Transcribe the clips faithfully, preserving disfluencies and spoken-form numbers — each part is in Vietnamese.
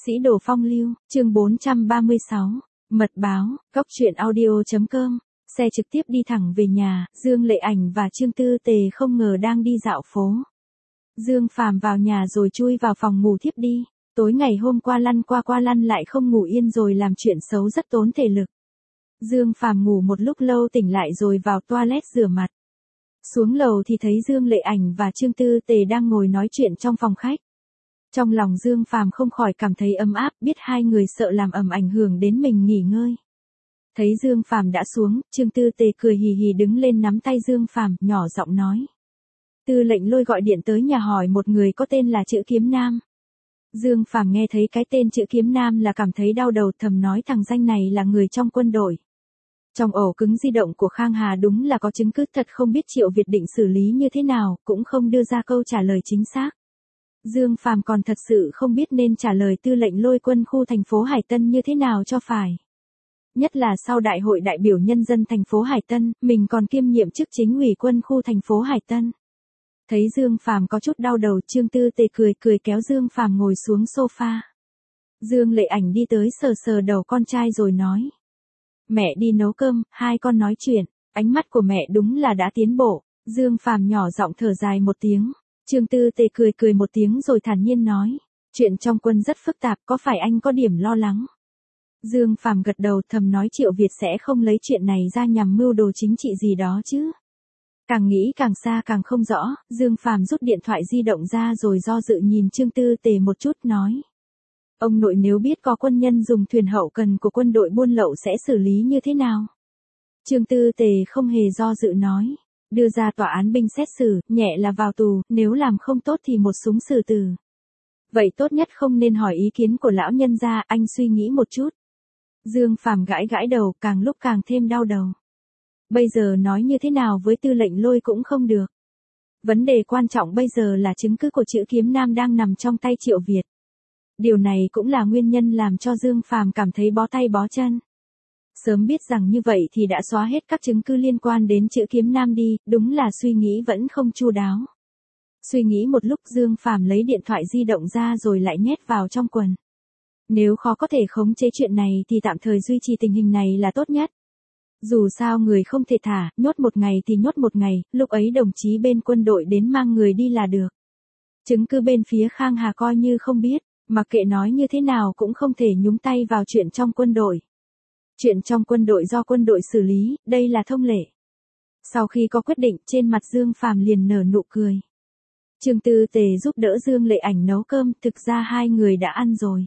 Sĩ đồ phong lưu, chương bốn trăm ba mươi sáu, mật báo, cóc truyện audio.com, xe trực tiếp đi thẳng về nhà, Dương Lệ Ảnh và Trương Tư Tề không ngờ đang đi dạo phố. Dương Phàm vào nhà rồi chui vào phòng ngủ thiếp đi, tối ngày hôm qua lăn qua qua lăn lại không ngủ yên rồi làm chuyện xấu rất tốn thể lực. Dương Phàm ngủ một lúc lâu tỉnh lại rồi vào toilet rửa mặt. Xuống lầu thì thấy Dương Lệ Ảnh và Trương Tư Tề đang ngồi nói chuyện trong phòng khách. Trong lòng Dương Phàm không khỏi cảm thấy ấm áp, biết hai người sợ làm ầm ảnh hưởng đến mình nghỉ ngơi. Thấy Dương Phàm đã xuống, Trương Tư Tề cười hì hì đứng lên nắm tay Dương Phàm, nhỏ giọng nói: "Tư lệnh Lôi gọi điện tới nhà hỏi một người có tên là Chữ Kiếm Nam." Dương Phàm nghe thấy cái tên Chữ Kiếm Nam là cảm thấy đau đầu, thầm nói thằng danh này là người trong quân đội. Trong ổ cứng di động của Khang Hà đúng là có chứng cứ thật, không biết Triệu Việt định xử lý như thế nào, cũng không đưa ra câu trả lời chính xác. Dương Phàm còn thật sự không biết nên trả lời tư lệnh Lôi quân khu thành phố Hải Tân như thế nào cho phải. Nhất là sau đại hội đại biểu nhân dân thành phố Hải Tân, mình còn kiêm nhiệm chức chính ủy quân khu thành phố Hải Tân. Thấy Dương Phàm có chút đau đầu, Trương Tư Tề cười cười kéo Dương Phàm ngồi xuống sofa. Dương Lệ Ảnh đi tới sờ sờ đầu con trai rồi nói: "Mẹ đi nấu cơm, hai con nói chuyện." Ánh mắt của mẹ đúng là đã tiến bộ. Dương Phàm nhỏ giọng thở dài một tiếng. Trương Tư Tề cười cười một tiếng rồi thản nhiên nói: "Chuyện trong quân rất phức tạp, có phải anh có điểm lo lắng?" Dương Phàm gật đầu, thầm nói Triệu Việt sẽ không lấy chuyện này ra nhằm mưu đồ chính trị gì đó chứ. Càng nghĩ càng xa càng không rõ, Dương Phàm rút điện thoại di động ra rồi do dự nhìn Trương Tư Tề một chút nói: "Ông nội nếu biết có quân nhân dùng thuyền hậu cần của quân đội buôn lậu sẽ xử lý như thế nào?" Trương Tư Tề không hề do dự nói: "Đưa ra tòa án binh xét xử, nhẹ là vào tù, nếu làm không tốt thì một súng xử tử." "Vậy tốt nhất không nên hỏi ý kiến của lão nhân gia, anh suy nghĩ một chút." Dương Phàm gãi gãi đầu, càng lúc càng thêm đau đầu. Bây giờ nói như thế nào với tư lệnh Lôi cũng không được. Vấn đề quan trọng bây giờ là chứng cứ của Chữ Kiếm Nam đang nằm trong tay Triệu Việt. Điều này cũng là nguyên nhân làm cho Dương Phàm cảm thấy bó tay bó chân. Sớm biết rằng như vậy thì đã xóa hết các chứng cứ liên quan đến Chữ Kiếm Nam đi, đúng là suy nghĩ vẫn không chu đáo. Suy nghĩ một lúc, Dương Phàm lấy điện thoại di động ra rồi lại nhét vào trong quần. Nếu khó có thể khống chế chuyện này thì tạm thời duy trì tình hình này là tốt nhất. Dù sao người không thể thả, nhốt một ngày thì nhốt một ngày, lúc ấy đồng chí bên quân đội đến mang người đi là được. Chứng cứ bên phía Khang Hà coi như không biết, mặc kệ nói như thế nào cũng không thể nhúng tay vào chuyện trong quân đội. Chuyện trong quân đội do quân đội xử lý, đây là thông lệ. Sau khi có quyết định, trên mặt Dương Phàm liền nở nụ cười. Trương Tư Tề giúp đỡ Dương Lệ Ảnh nấu cơm, thực ra hai người đã ăn rồi.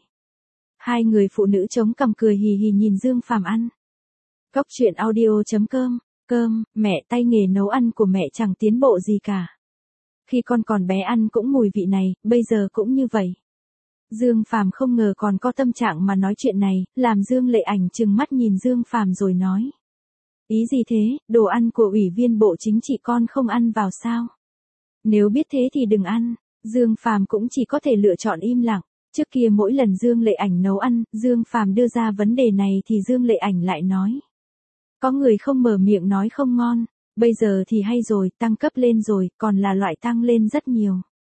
Hai người phụ nữ chống cằm cười hì hì nhìn Dương Phàm ăn. Cóc truyện audio.com, cơm, mẹ, tay nghề nấu ăn của mẹ chẳng tiến bộ gì cả. Khi con còn bé ăn cũng mùi vị này, bây giờ cũng như vậy. Dương Phàm không ngờ còn có tâm trạng mà nói chuyện này, làm Dương Lệ Ảnh trừng mắt nhìn Dương Phàm rồi nói: "Ý gì thế, đồ ăn của ủy viên bộ chính trị con không ăn vào sao? Nếu biết thế thì đừng ăn." Dương Phàm cũng chỉ có thể lựa chọn im lặng. Trước kia mỗi lần Dương Lệ Ảnh nấu ăn, Dương Phàm đưa ra vấn đề này thì Dương Lệ Ảnh lại nói: "Có người không mở miệng nói không ngon, bây giờ thì hay rồi, tăng cấp lên rồi, còn là loại tăng lên rất nhiều."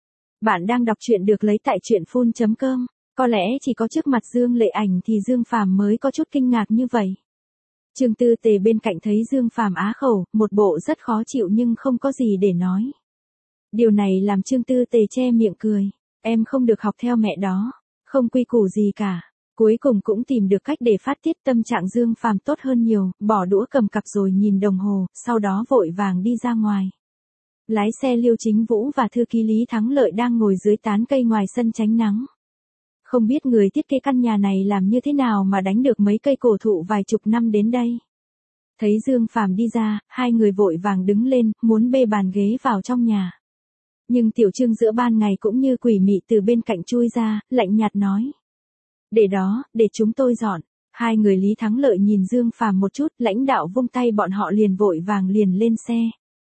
Bạn đang đọc truyện được lấy tại truyện phun chấm com, có lẽ chỉ có trước mặt Dương Lệ Ảnh thì Dương Phàm mới có chút kinh ngạc như vậy. Trương Tư Tề bên cạnh thấy Dương Phàm á khẩu, một bộ rất khó chịu nhưng không có gì để nói. Điều này làm Trương Tư Tề che miệng cười: "Em không được học theo mẹ đó, không quy củ gì cả." Cuối cùng cũng tìm được cách để phát tiết, tâm trạng Dương Phàm tốt hơn nhiều, bỏ đũa cầm cặp rồi nhìn đồng hồ, sau đó vội vàng đi ra ngoài. Lái xe Liêu Chính Vũ và thư ký Lý Thắng Lợi đang ngồi dưới tán cây ngoài sân tránh nắng. Không biết người thiết kế căn nhà này làm như thế nào mà đánh được mấy cây cổ thụ vài chục năm đến đây. Thấy Dương Phàm đi ra, hai người vội vàng đứng lên, muốn bê bàn ghế vào trong nhà. Nhưng Tiểu Trương giữa ban ngày cũng như quỷ mị từ bên cạnh chui ra, lạnh nhạt nói: "Để đó, để chúng tôi dọn." Hai người Lý Thắng Lợi nhìn Dương Phàm một chút, lãnh đạo vung tay bọn họ liền vội vàng liền lên xe.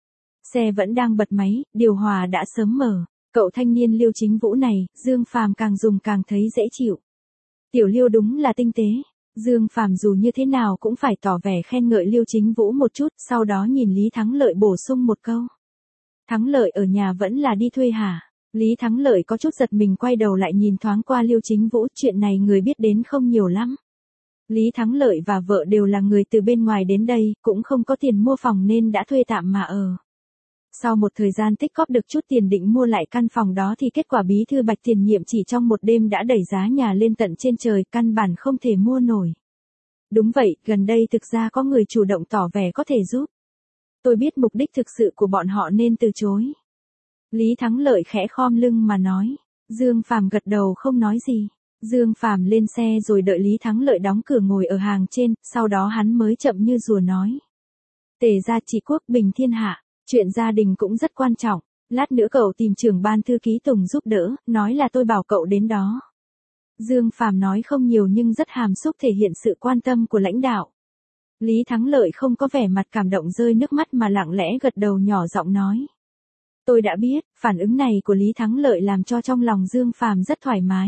Xe vẫn đang bật máy, điều hòa đã sớm mở. Cậu thanh niên Liêu Chính Vũ này, Dương Phàm càng dùng càng thấy dễ chịu. Tiểu Liêu đúng là tinh tế. Dương Phàm dù như thế nào cũng phải tỏ vẻ khen ngợi Liêu Chính Vũ một chút, sau đó nhìn Lý Thắng Lợi bổ sung một câu: "Thắng Lợi ở nhà vẫn là đi thuê hả?" Lý Thắng Lợi có chút giật mình quay đầu lại nhìn thoáng qua Liêu Chính Vũ, chuyện này người biết đến không nhiều lắm. Lý Thắng Lợi và vợ đều là người từ bên ngoài đến đây, cũng không có tiền mua phòng nên đã thuê tạm mà ở. Sau một thời gian tích góp được chút tiền định mua lại căn phòng đó thì kết quả bí thư Bạch tiền nhiệm chỉ trong một đêm đã đẩy giá nhà lên tận trên trời, căn bản không thể mua nổi. Đúng vậy, gần đây thực ra có người chủ động tỏ vẻ có thể giúp. Tôi biết mục đích thực sự của bọn họ nên từ chối. Lý Thắng Lợi khẽ khom lưng mà nói. Dương Phàm gật đầu không nói gì. Dương Phàm lên xe rồi đợi Lý Thắng Lợi đóng cửa ngồi ở hàng trên, sau đó hắn mới chậm như rùa nói. Tề gia trị quốc bình thiên hạ, chuyện gia đình cũng rất quan trọng, lát nữa cậu tìm trưởng ban thư ký Tùng giúp đỡ, nói là tôi bảo cậu đến đó. Dương Phàm nói không nhiều nhưng rất hàm xúc thể hiện sự quan tâm của lãnh đạo. Lý Thắng Lợi không có vẻ mặt cảm động rơi nước mắt mà lặng lẽ gật đầu nhỏ giọng nói. Tôi đã biết, phản ứng này của Lý Thắng Lợi làm cho trong lòng Dương Phàm rất thoải mái.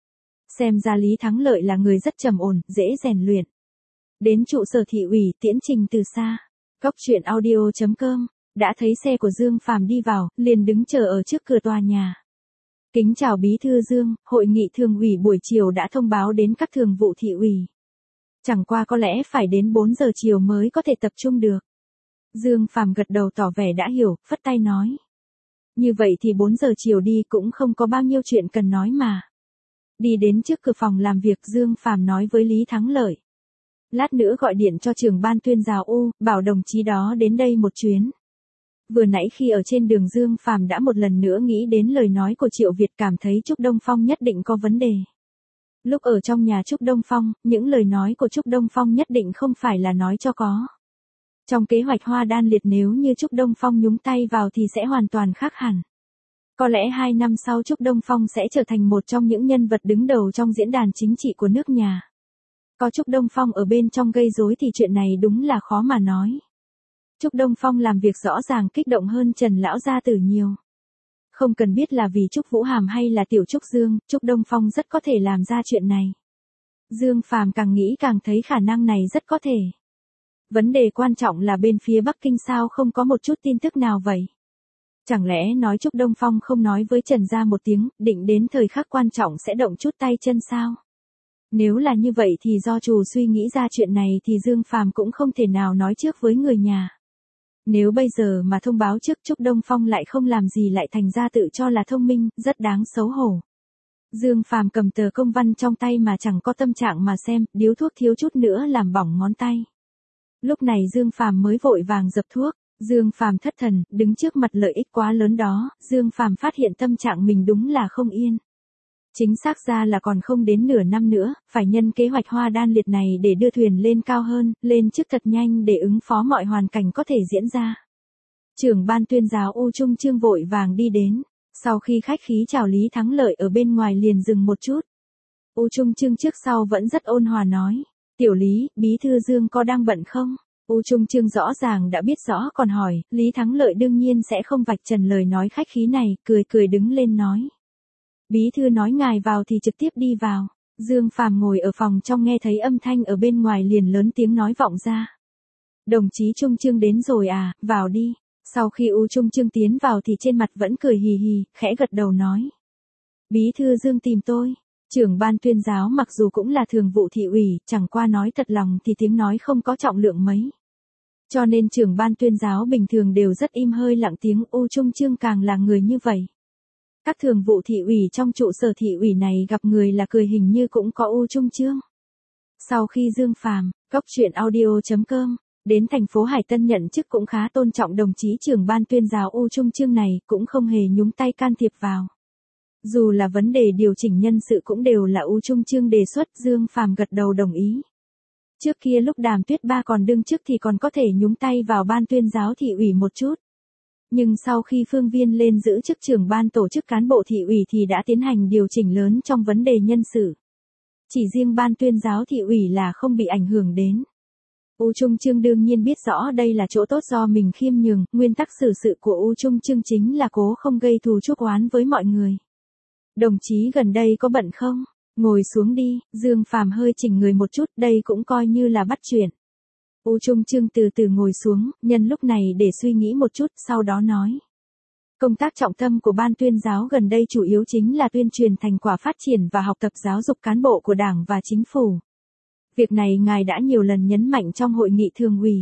Xem ra Lý Thắng Lợi là người rất trầm ổn, dễ rèn luyện. Đến trụ sở thị ủy, tiễn trình từ xa. Cốc truyện audio chấm com, đã thấy xe của Dương Phàm đi vào, liền đứng chờ ở trước cửa tòa nhà. Kính chào bí thư Dương, hội nghị thường ủy buổi chiều đã thông báo đến các thường vụ thị ủy. Chẳng qua có lẽ phải đến bốn giờ chiều mới có thể tập trung được. Dương Phàm gật đầu tỏ vẻ đã hiểu, phất tay nói. Như vậy thì bốn giờ chiều đi cũng không có bao nhiêu chuyện cần nói mà. Đi đến trước cửa phòng làm việc Dương Phàm nói với Lý Thắng Lợi. Lát nữa gọi điện cho trưởng ban tuyên giáo U, bảo đồng chí đó đến đây một chuyến. Vừa nãy khi ở trên đường Dương Phàm đã một lần nữa nghĩ đến lời nói của Triệu Việt, cảm thấy Trúc Đông Phong nhất định có vấn đề. Lúc ở trong nhà Trúc Đông Phong, những lời nói của Trúc Đông Phong nhất định không phải là nói cho có. Trong kế hoạch Hoa Đan Liệt nếu như Trúc Đông Phong nhúng tay vào thì sẽ hoàn toàn khác hẳn. Có lẽ hai năm sau Trúc Đông Phong sẽ trở thành một trong những nhân vật đứng đầu trong diễn đàn chính trị của nước nhà. Có Trúc Đông Phong ở bên trong gây rối thì chuyện này đúng là khó mà nói. Trúc Đông Phong làm việc rõ ràng kích động hơn Trần Lão gia tử nhiều. Không cần biết là vì Trúc Vũ Hàm hay là Tiểu Trúc Dương, Trúc Đông Phong rất có thể làm ra chuyện này. Dương Phàm càng nghĩ càng thấy khả năng này rất có thể. Vấn đề quan trọng là bên phía Bắc Kinh sao không có một chút tin tức nào vậy? Chẳng lẽ nói Trúc Đông Phong không nói với Trần gia một tiếng, định đến thời khắc quan trọng sẽ động chút tay chân sao? Nếu là như vậy thì do chủ suy nghĩ ra chuyện này thì Dương Phàm cũng không thể nào nói trước với người nhà. Nếu bây giờ mà thông báo trước Trúc Đông Phong lại không làm gì lại thành ra tự cho là thông minh, rất đáng xấu hổ. Dương Phàm cầm tờ công văn trong tay mà chẳng có tâm trạng mà xem, điếu thuốc thiếu chút nữa làm bỏng ngón tay. Lúc này Dương Phàm mới vội vàng dập thuốc. Dương Phàm thất thần, đứng trước mặt lợi ích quá lớn đó, Dương Phàm phát hiện tâm trạng mình đúng là không yên. Chính xác ra là còn không đến nửa năm nữa, phải nhân kế hoạch Hoa Đan Liệt này để đưa thuyền lên cao hơn, lên chức thật nhanh để ứng phó mọi hoàn cảnh có thể diễn ra. Trưởng ban tuyên giáo U Trung Chương vội vàng đi đến, sau khi khách khí chào Lý Thắng Lợi ở bên ngoài liền dừng một chút. U Trung Chương trước sau vẫn rất ôn hòa nói, Tiểu Lý, bí thư Dương có đang bận không? U Trung Chương rõ ràng đã biết rõ còn hỏi, Lý Thắng Lợi đương nhiên sẽ không vạch trần lời nói khách khí này, cười cười đứng lên nói. Bí thư nói ngài vào thì trực tiếp đi vào. Dương Phàm ngồi ở phòng trong nghe thấy âm thanh ở bên ngoài liền lớn tiếng nói vọng ra. Đồng chí Trung Chương đến rồi à, vào đi. Sau khi U Trung Chương tiến vào thì trên mặt vẫn cười hì hì, khẽ gật đầu nói. Bí thư Dương tìm tôi. Trưởng ban tuyên giáo mặc dù cũng là thường vụ thị ủy, chẳng qua nói thật lòng thì tiếng nói không có trọng lượng mấy. Cho nên trưởng ban tuyên giáo bình thường đều rất im hơi lặng tiếng, U Trung Chương càng là người như vậy. Các thường vụ thị ủy trong trụ sở thị ủy này gặp người là cười hình như cũng có U Trung Chương. Sau khi Dương Phàm, cốc truyện audio chấm com, đến thành phố Hải Tân nhận chức cũng khá tôn trọng đồng chí trưởng ban tuyên giáo U Trung Chương này, cũng không hề nhúng tay can thiệp vào. Dù là vấn đề điều chỉnh nhân sự cũng đều là U Trung Chương đề xuất, Dương Phàm gật đầu đồng ý. Trước kia lúc Đàm Tuyết Ba còn đương chức thì còn có thể nhúng tay vào ban tuyên giáo thị ủy một chút. Nhưng sau khi Phương Viên lên giữ chức trưởng ban tổ chức cán bộ thị ủy thì đã tiến hành điều chỉnh lớn trong vấn đề nhân sự. Chỉ riêng ban tuyên giáo thị ủy là không bị ảnh hưởng đến. U Trung Chương đương nhiên biết rõ đây là chỗ tốt do mình khiêm nhường, nguyên tắc xử sự của U Trung Chương chính là cố không gây thù chuốc oán với mọi người. Đồng chí gần đây có bận không? Ngồi xuống đi, Dương Phàm hơi chỉnh người một chút, đây cũng coi như là bắt chuyện. U Trung Chương từ từ ngồi xuống, nhân lúc này để suy nghĩ một chút, sau đó nói. Công tác trọng tâm của Ban tuyên giáo gần đây chủ yếu chính là tuyên truyền thành quả phát triển và học tập giáo dục cán bộ của Đảng và Chính phủ. Việc này ngài đã nhiều lần nhấn mạnh trong hội nghị thường ủy.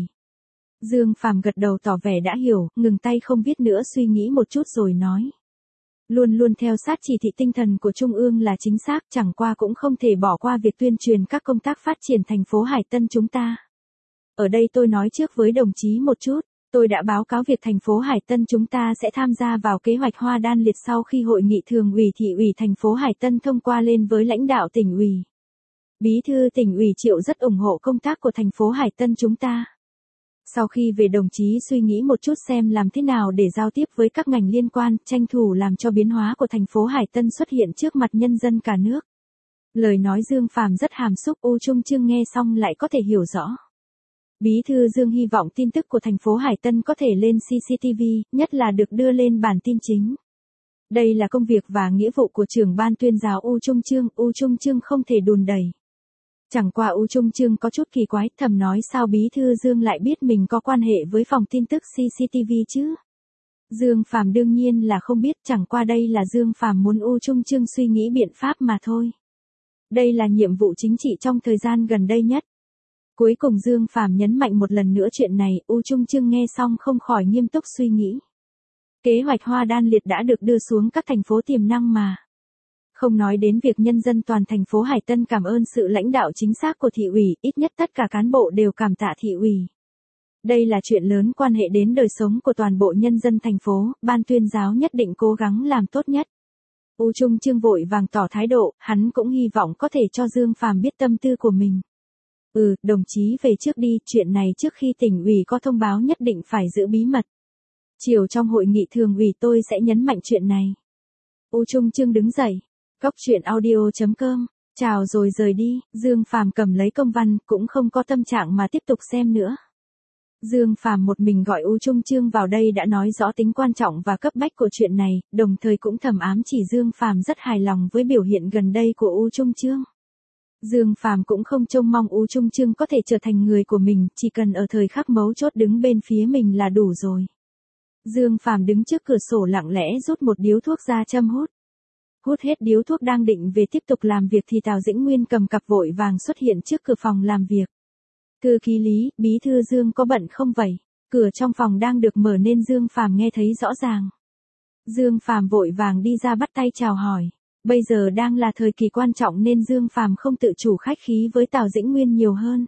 Dương Phàm gật đầu tỏ vẻ đã hiểu, ngừng tay không viết nữa suy nghĩ một chút rồi nói. Luôn luôn theo sát chỉ thị tinh thần của Trung ương là chính xác, chẳng qua cũng không thể bỏ qua việc tuyên truyền các công tác phát triển thành phố Hải Tân chúng ta. Ở đây tôi nói trước với đồng chí một chút, tôi đã báo cáo việc thành phố Hải Tân chúng ta sẽ tham gia vào kế hoạch Hoa Đan Liệt sau khi hội nghị thường ủy thị ủy thành phố Hải Tân thông qua lên với lãnh đạo tỉnh ủy. Bí thư tỉnh ủy Triệu rất ủng hộ công tác của thành phố Hải Tân chúng ta. Sau khi về đồng chí suy nghĩ một chút xem làm thế nào để giao tiếp với các ngành liên quan, tranh thủ làm cho biến hóa của thành phố Hải Tân xuất hiện trước mặt nhân dân cả nước. Lời nói Dương Phàm rất hàm xúc, U Trung Chương nghe xong lại có thể hiểu rõ. Bí thư Dương hy vọng tin tức của thành phố Hải Tân có thể lên xê xê tê vê, nhất là được đưa lên bản tin chính. Đây là công việc và nghĩa vụ của trưởng ban tuyên giáo U Trung Chương, U Trung Chương không thể đùn đẩy. Chẳng qua U Trung Chương có chút kỳ quái, thầm nói sao Bí thư Dương lại biết mình có quan hệ với phòng tin tức xê xê tê vê chứ? Dương Phàm đương nhiên là không biết, chẳng qua đây là Dương Phàm muốn U Trung Chương suy nghĩ biện pháp mà thôi. Đây là nhiệm vụ chính trị trong thời gian gần đây nhất. Cuối cùng Dương Phàm nhấn mạnh một lần nữa chuyện này, U Trung Chương nghe xong không khỏi nghiêm túc suy nghĩ. Kế hoạch Hoa Đan Liệt đã được đưa xuống các thành phố tiềm năng mà. Không nói đến việc nhân dân toàn thành phố Hải Tân cảm ơn sự lãnh đạo chính xác của thị ủy, ít nhất tất cả cán bộ đều cảm tạ thị ủy. Đây là chuyện lớn quan hệ đến đời sống của toàn bộ nhân dân thành phố, ban tuyên giáo nhất định cố gắng làm tốt nhất. U Trung Chương vội vàng tỏ thái độ, hắn cũng hy vọng có thể cho Dương Phàm biết tâm tư của mình. Ừ, đồng chí về trước đi, chuyện này trước khi tỉnh ủy có thông báo nhất định phải giữ bí mật. Chiều trong hội nghị thường ủy tôi sẽ nhấn mạnh chuyện này. U Trung Chương đứng dậy. Cóc truyện audio chấm com, chào rồi rời đi, Dương Phàm cầm lấy công văn, cũng không có tâm trạng mà tiếp tục xem nữa. Dương Phàm một mình gọi U Trung Chương vào đây đã nói rõ tính quan trọng và cấp bách của chuyện này, đồng thời cũng thầm ám chỉ Dương Phàm rất hài lòng với biểu hiện gần đây của U Trung Chương. Dương Phàm cũng không trông mong U Trung Chương có thể trở thành người của mình, chỉ cần ở thời khắc mấu chốt đứng bên phía mình là đủ rồi. Dương Phàm đứng trước cửa sổ lặng lẽ rút một điếu thuốc ra châm hút. Hút hết điếu thuốc đang định về tiếp tục làm việc thì Tào Dĩnh Nguyên cầm cặp vội vàng xuất hiện trước cửa phòng làm việc. Thư ký Lý, Bí thư Dương có bận không vậy? Cửa trong phòng đang được mở nên Dương Phàm nghe thấy rõ ràng. Dương Phàm vội vàng đi ra bắt tay chào hỏi. Bây giờ đang là thời kỳ quan trọng nên Dương Phàm không tự chủ khách khí với Tào Dĩnh Nguyên nhiều hơn.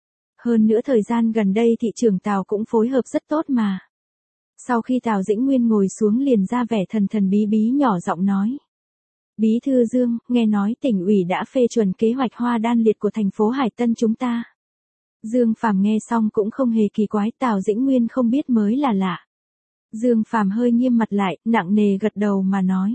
Hơn nữa thời gian gần đây thị trưởng Tào cũng phối hợp rất tốt mà. Sau khi Tào Dĩnh Nguyên ngồi xuống liền ra vẻ thần thần bí bí nhỏ giọng nói. Bí thư Dương, nghe nói tỉnh ủy đã phê chuẩn kế hoạch Hoa Đan Liệt của thành phố Hải Tân chúng ta. Dương Phàm nghe xong cũng không hề kỳ quái, Tào Dĩnh Nguyên không biết mới là lạ. Dương Phàm hơi nghiêm mặt lại, nặng nề gật đầu mà nói.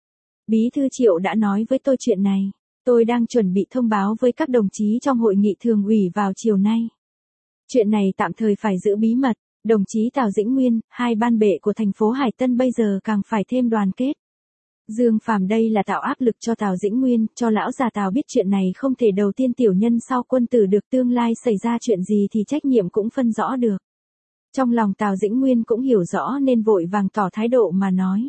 Bí thư Triệu đã nói với tôi chuyện này, tôi đang chuẩn bị thông báo với các đồng chí trong hội nghị thường ủy vào chiều nay. Chuyện này tạm thời phải giữ bí mật, đồng chí Tào Dĩnh Nguyên, hai ban bệ của thành phố Hải Tân bây giờ càng phải thêm đoàn kết. Dương Phàm đây là tạo áp lực cho Tào Dĩnh Nguyên, cho lão già Tào biết chuyện này không thể đầu tiên tiểu nhân sau quân tử được, tương lai xảy ra chuyện gì thì trách nhiệm cũng phân rõ được. Trong lòng Tào Dĩnh Nguyên cũng hiểu rõ nên vội vàng tỏ thái độ mà nói.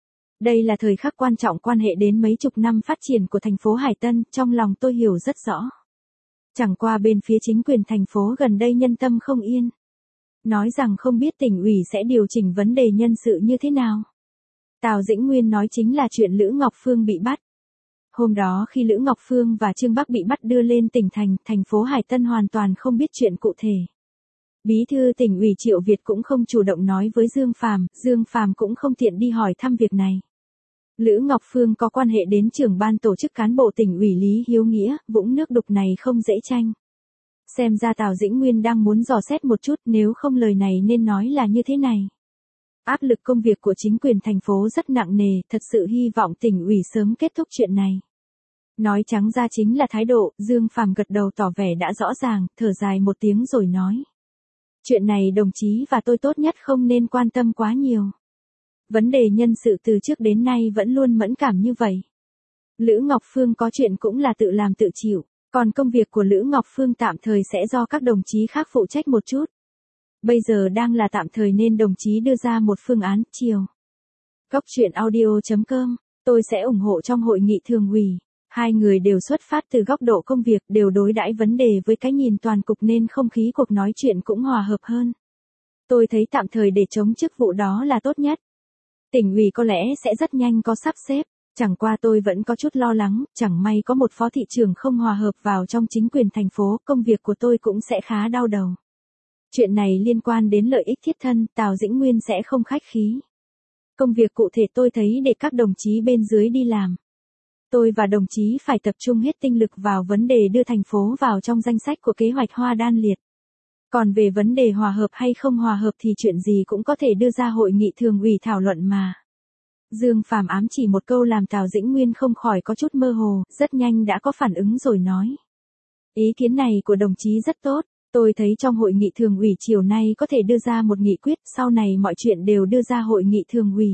Đây là thời khắc quan trọng quan hệ đến mấy chục năm phát triển của thành phố Hải Tân, trong lòng tôi hiểu rất rõ. Chẳng qua bên phía chính quyền thành phố gần đây nhân tâm không yên. Nói rằng không biết tỉnh ủy sẽ điều chỉnh vấn đề nhân sự như thế nào. Tào Dĩnh Nguyên nói chính là chuyện Lữ Ngọc Phương bị bắt. Hôm đó khi Lữ Ngọc Phương và Trương Bắc bị bắt đưa lên tỉnh thành, thành phố Hải Tân hoàn toàn không biết chuyện cụ thể. Bí thư tỉnh ủy Triệu Việt cũng không chủ động nói với Dương Phàm, Dương Phàm cũng không tiện đi hỏi thăm việc này. Lữ Ngọc Phương có quan hệ đến trưởng ban tổ chức cán bộ tỉnh ủy Lý Hiếu Nghĩa, vũng nước đục này không dễ tranh. Xem ra Tào Dĩnh Nguyên đang muốn dò xét một chút, nếu không lời này nên nói là như thế này. Áp lực công việc của chính quyền thành phố rất nặng nề, thật sự hy vọng tỉnh ủy sớm kết thúc chuyện này. Nói trắng ra chính là thái độ, Dương Phàm gật đầu tỏ vẻ đã rõ ràng, thở dài một tiếng rồi nói. Chuyện này đồng chí và tôi tốt nhất không nên quan tâm quá nhiều. Vấn đề nhân sự từ trước đến nay vẫn luôn mẫn cảm như vậy. Lữ Ngọc Phương có chuyện cũng là tự làm tự chịu, còn công việc của Lữ Ngọc Phương tạm thời sẽ do các đồng chí khác phụ trách một chút. Bây giờ đang là tạm thời nên đồng chí đưa ra một phương án, chiều. Cốc truyện audio chấm com, tôi sẽ ủng hộ trong hội nghị thường ủy. Hai người đều xuất phát từ góc độ công việc, đều đối đãi vấn đề với cái nhìn toàn cục nên không khí cuộc nói chuyện cũng hòa hợp hơn. Tôi thấy tạm thời để chống chức vụ đó là tốt nhất. Tỉnh ủy có lẽ sẽ rất nhanh có sắp xếp, chẳng qua tôi vẫn có chút lo lắng, chẳng may có một phó thị trưởng không hòa hợp vào trong chính quyền thành phố, công việc của tôi cũng sẽ khá đau đầu. Chuyện này liên quan đến lợi ích thiết thân, Tào Dĩnh Nguyên sẽ không khách khí. Công việc cụ thể tôi thấy để các đồng chí bên dưới đi làm. Tôi và đồng chí phải tập trung hết tinh lực vào vấn đề đưa thành phố vào trong danh sách của kế hoạch Hoa Đan Liệt. Còn về vấn đề hòa hợp hay không hòa hợp thì chuyện gì cũng có thể đưa ra hội nghị thường ủy thảo luận mà. Dương Phàm ám chỉ một câu làm Tào Dĩnh Nguyên không khỏi có chút mơ hồ, rất nhanh đã có phản ứng rồi nói. Ý kiến này của đồng chí rất tốt, tôi thấy trong hội nghị thường ủy chiều nay có thể đưa ra một nghị quyết, sau này mọi chuyện đều đưa ra hội nghị thường ủy.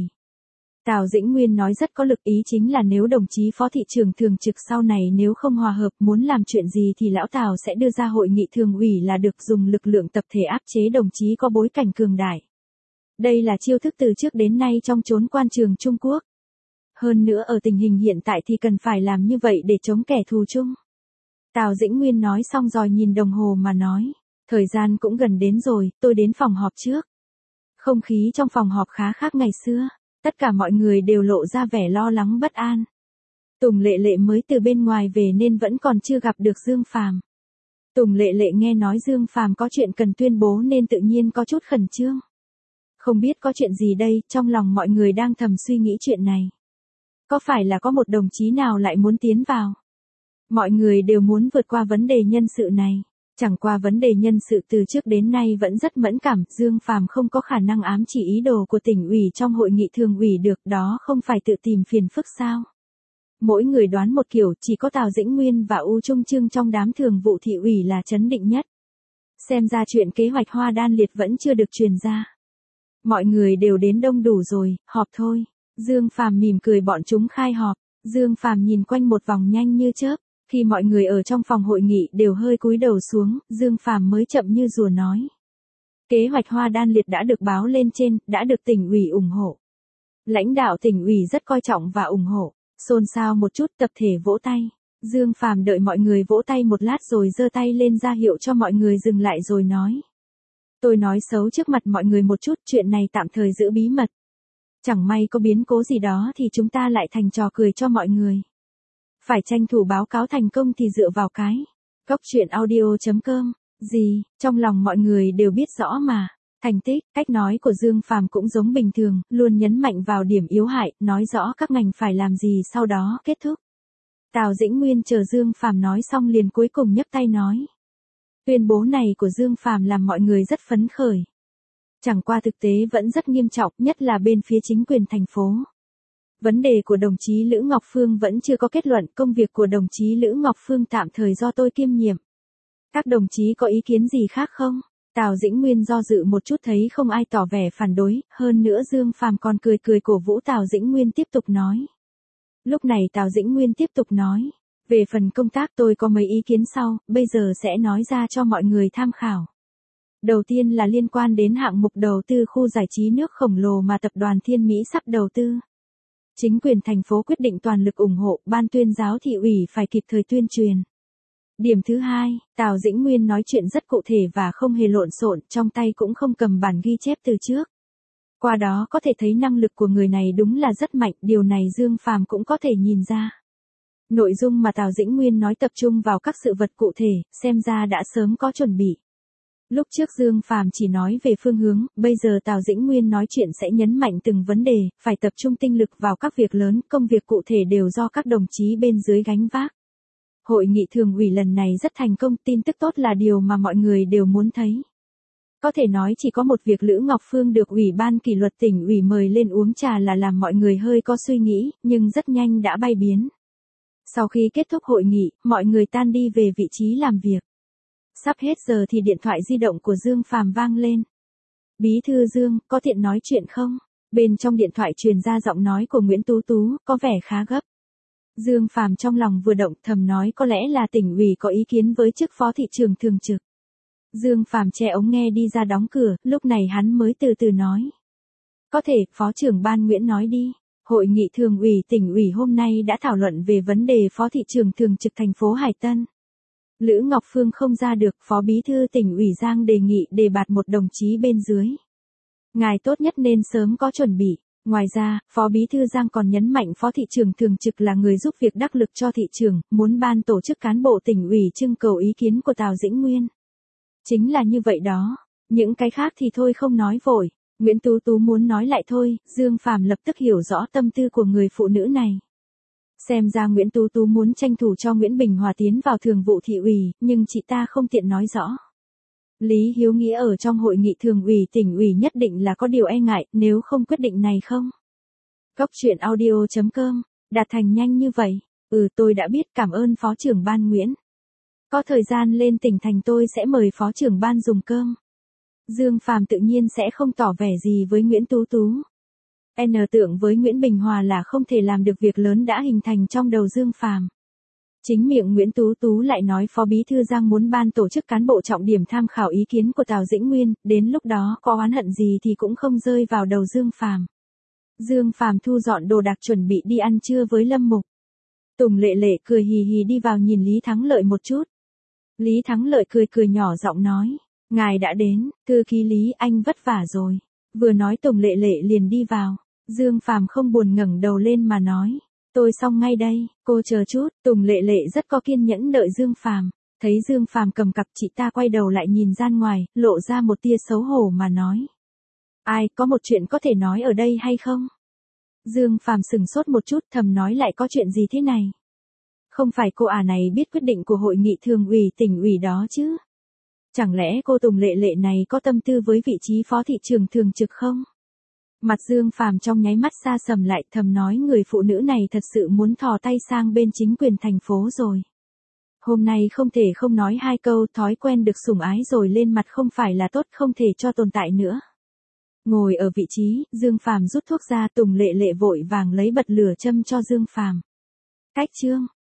Tào Dĩnh Nguyên nói rất có lực, ý chính là nếu đồng chí phó thị trưởng thường trực sau này nếu không hòa hợp muốn làm chuyện gì thì lão Tào sẽ đưa ra hội nghị thường ủy là được, dùng lực lượng tập thể áp chế đồng chí có bối cảnh cường đại. Đây là chiêu thức từ trước đến nay trong chốn quan trường Trung Quốc. Hơn nữa ở tình hình hiện tại thì cần phải làm như vậy để chống kẻ thù chung. Tào Dĩnh Nguyên nói xong rồi nhìn đồng hồ mà nói, thời gian cũng gần đến rồi, tôi đến phòng họp trước. Không khí trong phòng họp khá khác ngày xưa. Tất cả mọi người đều lộ ra vẻ lo lắng bất an. Tùng Lệ Lệ mới từ bên ngoài về nên vẫn còn chưa gặp được Dương Phàm. Tùng Lệ Lệ nghe nói Dương Phàm có chuyện cần tuyên bố nên tự nhiên có chút khẩn trương. Không biết có chuyện gì đây, trong lòng mọi người đang thầm suy nghĩ chuyện này. Có phải là có một đồng chí nào lại muốn tiến vào? Mọi người đều muốn vượt qua vấn đề nhân sự này. Chẳng qua vấn đề nhân sự từ trước đến nay vẫn rất mẫn cảm, Dương Phàm không có khả năng ám chỉ ý đồ của tỉnh ủy trong hội nghị thường ủy được, đó không phải tự tìm phiền phức sao? Mỗi người đoán một kiểu, chỉ có Tào Dĩnh Nguyên và U Trung Trương trong đám thường vụ thị ủy là chấn định nhất. Xem ra chuyện kế hoạch Hoa Đan Liệt vẫn chưa được truyền ra. Mọi người đều đến đông đủ rồi, họp thôi. Dương Phàm mỉm cười bọn chúng khai họp. Dương Phàm nhìn quanh một vòng nhanh như chớp. Khi mọi người ở trong phòng hội nghị đều hơi cúi đầu xuống, Dương Phàm mới chậm như rùa nói. Kế hoạch Hoa Đan Liệt đã được báo lên trên, đã được tỉnh ủy ủng hộ. Lãnh đạo tỉnh ủy rất coi trọng và ủng hộ. Xôn xao một chút, tập thể vỗ tay. Dương Phàm đợi mọi người vỗ tay một lát rồi giơ tay lên ra hiệu cho mọi người dừng lại rồi nói. Tôi nói xấu trước mặt mọi người một chút, chuyện này tạm thời giữ bí mật. Chẳng may có biến cố gì đó thì chúng ta lại thành trò cười cho mọi người. Phải tranh thủ báo cáo thành công thì dựa vào cái. Cốc truyện audio chấm com, gì, trong lòng mọi người đều biết rõ mà. Thành tích, cách nói của Dương Phàm cũng giống bình thường, luôn nhấn mạnh vào điểm yếu hại, nói rõ các ngành phải làm gì sau đó kết thúc. Tào Dĩnh Nguyên chờ Dương Phàm nói xong liền cuối cùng nhấc tay nói. Tuyên bố này của Dương Phàm làm mọi người rất phấn khởi. Chẳng qua thực tế vẫn rất nghiêm trọng, nhất là bên phía chính quyền thành phố. Vấn đề của đồng chí Lữ Ngọc Phương vẫn chưa có kết luận, công việc của đồng chí Lữ Ngọc Phương tạm thời do tôi kiêm nhiệm. Các đồng chí có ý kiến gì khác không? Tào Dĩnh Nguyên do dự một chút thấy không ai tỏ vẻ phản đối, hơn nữa Dương Phàm còn cười cười cổ vũ Tào Dĩnh Nguyên tiếp tục nói. Lúc này Tào Dĩnh Nguyên tiếp tục nói, về phần công tác tôi có mấy ý kiến sau, bây giờ sẽ nói ra cho mọi người tham khảo. Đầu tiên là liên quan đến hạng mục đầu tư khu giải trí nước khổng lồ mà tập đoàn Thiên Mỹ sắp đầu tư. Chính quyền thành phố quyết định toàn lực ủng hộ, ban tuyên giáo thị ủy phải kịp thời tuyên truyền. Điểm thứ hai, Tào Dĩnh Nguyên nói chuyện rất cụ thể và không hề lộn xộn, trong tay cũng không cầm bản ghi chép từ trước. Qua đó có thể thấy năng lực của người này đúng là rất mạnh, điều này Dương Phàm cũng có thể nhìn ra. Nội dung mà Tào Dĩnh Nguyên nói tập trung vào các sự vật cụ thể, xem ra đã sớm có chuẩn bị. Lúc trước Dương Phàm chỉ nói về phương hướng, bây giờ Tào Dĩnh Nguyên nói chuyện sẽ nhấn mạnh từng vấn đề, phải tập trung tinh lực vào các việc lớn, công việc cụ thể đều do các đồng chí bên dưới gánh vác. Hội nghị thường ủy lần này rất thành công, tin tức tốt là điều mà mọi người đều muốn thấy. Có thể nói chỉ có một việc Lữ Ngọc Phương được Ủy ban kỷ luật tỉnh ủy mời lên uống trà là làm mọi người hơi có suy nghĩ, nhưng rất nhanh đã bay biến. Sau khi kết thúc hội nghị, mọi người tan đi về vị trí làm việc. Sắp hết giờ thì điện thoại di động của Dương Phàm vang lên. Bí thư Dương, có tiện nói chuyện không? Bên trong điện thoại truyền ra giọng nói của Nguyễn Tú Tú, có vẻ khá gấp. Dương Phàm trong lòng vừa động thầm nói có lẽ là tỉnh ủy có ý kiến với chức phó thị trưởng thường trực. Dương Phàm che ống nghe đi ra đóng cửa, lúc này hắn mới từ từ nói. Có thể, Phó trưởng ban Nguyễn nói đi. Hội nghị thường ủy tỉnh ủy hôm nay đã thảo luận về vấn đề Phó thị trưởng thường trực thành phố Hải Tân. Lữ Ngọc Phương không ra được, Phó Bí thư tỉnh ủy Giang đề nghị đề bạt một đồng chí bên dưới. Ngài tốt nhất nên sớm có chuẩn bị. Ngoài ra, Phó Bí thư Giang còn nhấn mạnh Phó thị trưởng thường trực là người giúp việc đắc lực cho thị trưởng, muốn ban tổ chức cán bộ tỉnh ủy trưng cầu ý kiến của Tào Dĩnh Nguyên. Chính là như vậy đó, những cái khác thì thôi không nói vội. Nguyễn Tú Tú muốn nói lại thôi, Dương Phàm lập tức hiểu rõ tâm tư của người phụ nữ này. Xem ra Nguyễn Tú Tú muốn tranh thủ cho Nguyễn Bình Hòa tiến vào thường vụ thị ủy, nhưng chị ta không tiện nói rõ. Lý Hiếu Nghĩa ở trong hội nghị thường ủy tỉnh ủy nhất định là có điều e ngại, nếu không quyết định này không. Cốc truyện audio chấm com, đạt thành nhanh như vậy. Ừ, tôi đã biết, cảm ơn Phó trưởng ban Nguyễn. Có thời gian lên tỉnh thành tôi sẽ mời Phó trưởng ban dùng cơm. Dương Phàm tự nhiên sẽ không tỏ vẻ gì với Nguyễn Tú Tú. N tưởng với Nguyễn Bình Hòa là không thể làm được việc lớn đã hình thành trong đầu Dương Phàm. Chính miệng Nguyễn Tú Tú lại nói Phó Bí thư Giang muốn ban tổ chức cán bộ trọng điểm tham khảo ý kiến của Tào Dĩnh Nguyên, đến lúc đó có oán hận gì thì cũng không rơi vào đầu Dương Phàm. Dương Phàm thu dọn đồ đạc chuẩn bị đi ăn trưa với Lâm Mục. Tùng Lệ Lệ cười hì hì đi vào nhìn Lý Thắng Lợi một chút. Lý Thắng Lợi cười cười nhỏ giọng nói, ngài đã đến, thư ký Lý anh vất vả rồi. Vừa nói Tùng Lệ Lệ liền đi vào. Dương Phàm không buồn ngẩng đầu lên mà nói, tôi xong ngay đây, cô chờ chút. Tùng Lệ Lệ rất có kiên nhẫn đợi Dương Phàm. Thấy Dương Phàm cầm cặp, chị ta quay đầu lại nhìn ra ngoài, lộ ra một tia xấu hổ mà nói, ai, có một chuyện có thể nói ở đây hay không? Dương Phàm sừng sốt một chút, thầm nói lại có chuyện gì thế này? Không phải cô à này biết quyết định của hội nghị thường ủy tỉnh ủy đó chứ? Chẳng lẽ cô Tùng Lệ Lệ này có tâm tư với vị trí phó thị trưởng thường trực không? Mặt Dương Phàm trong nháy mắt xa sầm lại, thầm nói người phụ nữ này thật sự muốn thò tay sang bên chính quyền thành phố rồi. Hôm nay không thể không nói hai câu, thói quen được sủng ái rồi lên mặt không phải là tốt, không thể cho tồn tại nữa. Ngồi ở vị trí, Dương Phàm rút thuốc ra, Tùng Lệ Lệ vội vàng lấy bật lửa châm cho Dương Phàm. Cách chương